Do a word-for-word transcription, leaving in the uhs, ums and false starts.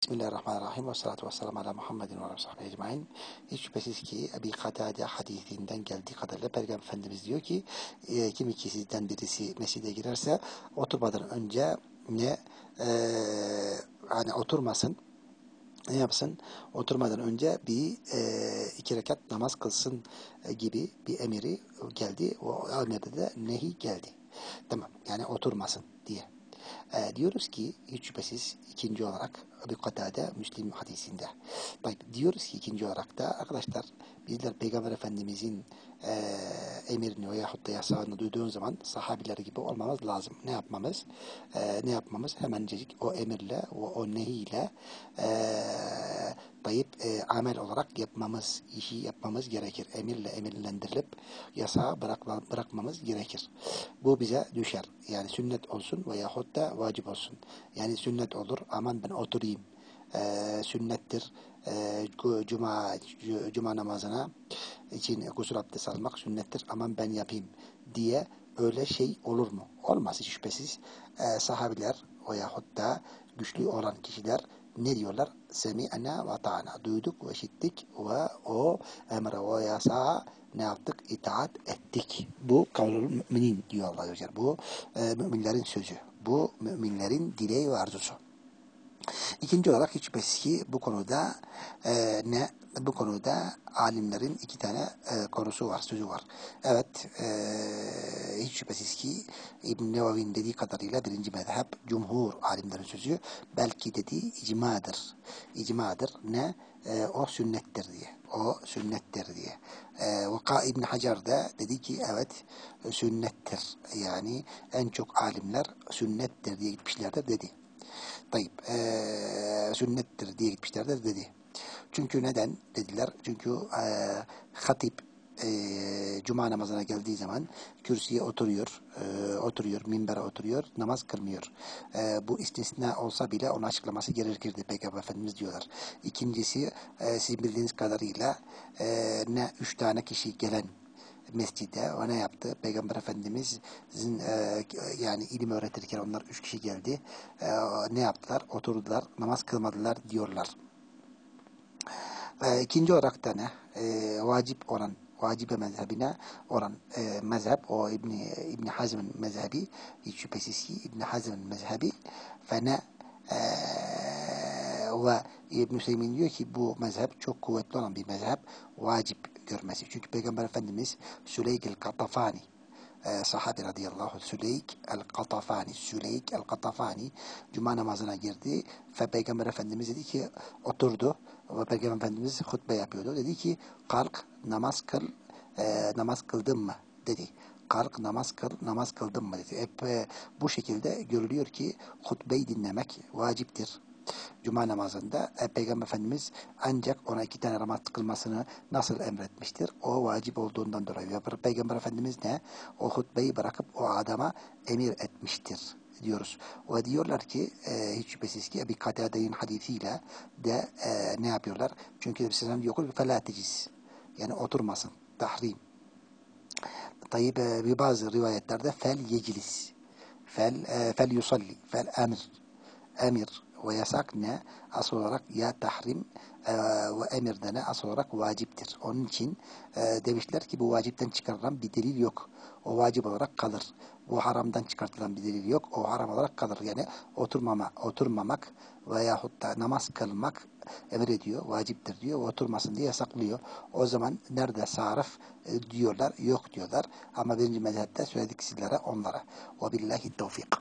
Bismillahirrahmanirrahim ve salatu ve selamu ala Muhammedin ve sahbihi ecmain. Hiç şüphesiz ki Ebi Katade hadisinden geldiği kadarıyla Peygamber Efendimiz diyor ki e, kim iki sizden birisi mescide girerse oturmadan önce ne e, hani oturmasın, ne yapsın? Oturmadan önce bir e, iki rekat namaz kılsın e, gibi bir emiri geldi. O emirde de nehi geldi. Tamam, yani oturmasın diye. E, diyoruz ki hiç şüphesiz ikinci olarak Ebu Katade Müslim hadisinde. Tabii, diyoruz ki ikinci olarak da arkadaşlar bizler Peygamber Efendimizin e, emrini veyahut da yasağını duyduğun zaman sahabiler gibi olmamız lazım. Ne yapmamız? E, ne yapmamız? Hemencecik o emirle, o, o nehiyle e, dayıp e, amel olarak yapmamız, işi yapmamız gerekir. Emirle emirlendirilip yasağı bırakma, bırakmamız gerekir. Bu bize düşer. Yani sünnet olsun veyahut da vacip olsun. Yani sünnet olur, aman ben oturayım. Ee, sünnettir. Ee, cuma, cuma namazına için gusül abdesti almak sünnettir. Aman ben yapayım diye öyle şey olur mu? Olmaz hiç şüphesiz. Ee, sahabiler veyahut da güçlü olan kişiler ne diyorlar? Semi'na ve ta'na. Duyduk ve işittik ve o emre ve yasağa ne yaptık? İtaat ettik. Bu kavlul müminin diyor Allah Azze ve Celle. Bu e, müminlerin sözü. Bu müminlerin dileği ve arzusu. İkinci olarak hiç şüphesiz ki bu konuda e, ne bu konuda alimlerin iki tane e, konusu var, sözü var. Evet, e, hiç şüphesiz ki İbn Nevevi'nin dediği kadarıyla birinci mezhep cumhur alimlerin sözü, belki dediği icmadır. İcmadır. Ne? E, o sünnettir diye. O sünnettir diye. E, Vaka İbn Hacer de dedi ki evet sünnettir. Yani en çok alimler sünnettir diye gitmişlerdir dedi. Tayyip, ee, sünnettir diye gitmişlerdir dedi. Çünkü neden dediler? Çünkü e, hatip e, cuma namazına geldiği zaman kürsüye oturuyor, e, oturuyor, minbere oturuyor, namaz kılmıyor. E, bu istisna olsa bile onun açıklaması gerekirdi. Peygamber Efendimiz diyorlar. İkincisi, e, sizin bildiğiniz kadarıyla e, ne üç tane kişi gelen mescide o ne yaptı? Peygamber Efendimiz'in e, yani ilim öğretirken onlar üç kişi geldi. E, ne yaptılar? Oturdular, namaz kılmadılar diyorlar. E, ikinci olarak da ne? E, vacip olan, vacibe mezhebine olan e, mezhep, o İbni, İbni Hazm'ın mezhebi, hiç şüphesiz ki İbni Hazm'ın mezhebi ve ne e, ve İbn-i Hüseyin diyor ki bu mezhep çok kuvvetli olan bir mezhep, vacip görmesi. Çünkü Peygamber Efendimiz Süleyk el-Katafani e, sahabe radıyallahu anh, Süleyk el-Katafani Süleyk el-Katafani cuma namazına girdi ve Peygamber Efendimiz dedi ki oturdu ve Peygamber Efendimiz hutbe yapıyordu. Dedi ki kalk namaz kıl, e, namaz kıldın mı dedi. Kalk namaz kıl, namaz kıldın mı dedi. Hep e, bu şekilde görülüyor ki hutbeyi dinlemek vaciptir. Cuma namazında e, Peygamber Efendimiz ancak ona iki tane namaz kılmasını nasıl emretmiştir? O vacip olduğundan dolayı. Ve Peygamber Efendimiz ne? O hutbeyi bırakıp o adama emir etmiştir diyoruz. Ve diyorlar ki e, hiç şüphesiz ki Ebi Katade'nin hadisiyle de e, ne yapıyorlar? Çünkü Resulullah diyor ki فَلَا تَجِسْ yani oturmasın. Tahrim. Tayyip e, bir bazı rivayetlerde fel yeclis. Fel, e, fel yusalli. Fel emir. Emir ve yasak ne? Asıl olarak ya tahrim e, ve emir de ne? Asıl olarak vaciptir. Onun için e, demişler ki bu vacipten çıkarılan bir delil yok. O vacip olarak kalır. Bu haramdan çıkartılan bir delil yok. O haram olarak kalır. Yani oturmama, oturmamak veyahut da namaz kılmak emrediyor, vaciptir diyor. Oturmasın diye yasaklıyor. O zaman nerede sarf e, diyorlar, yok diyorlar. Ama birinci mezhepte söyledik sizlere onlara. Ve billahi tevfik.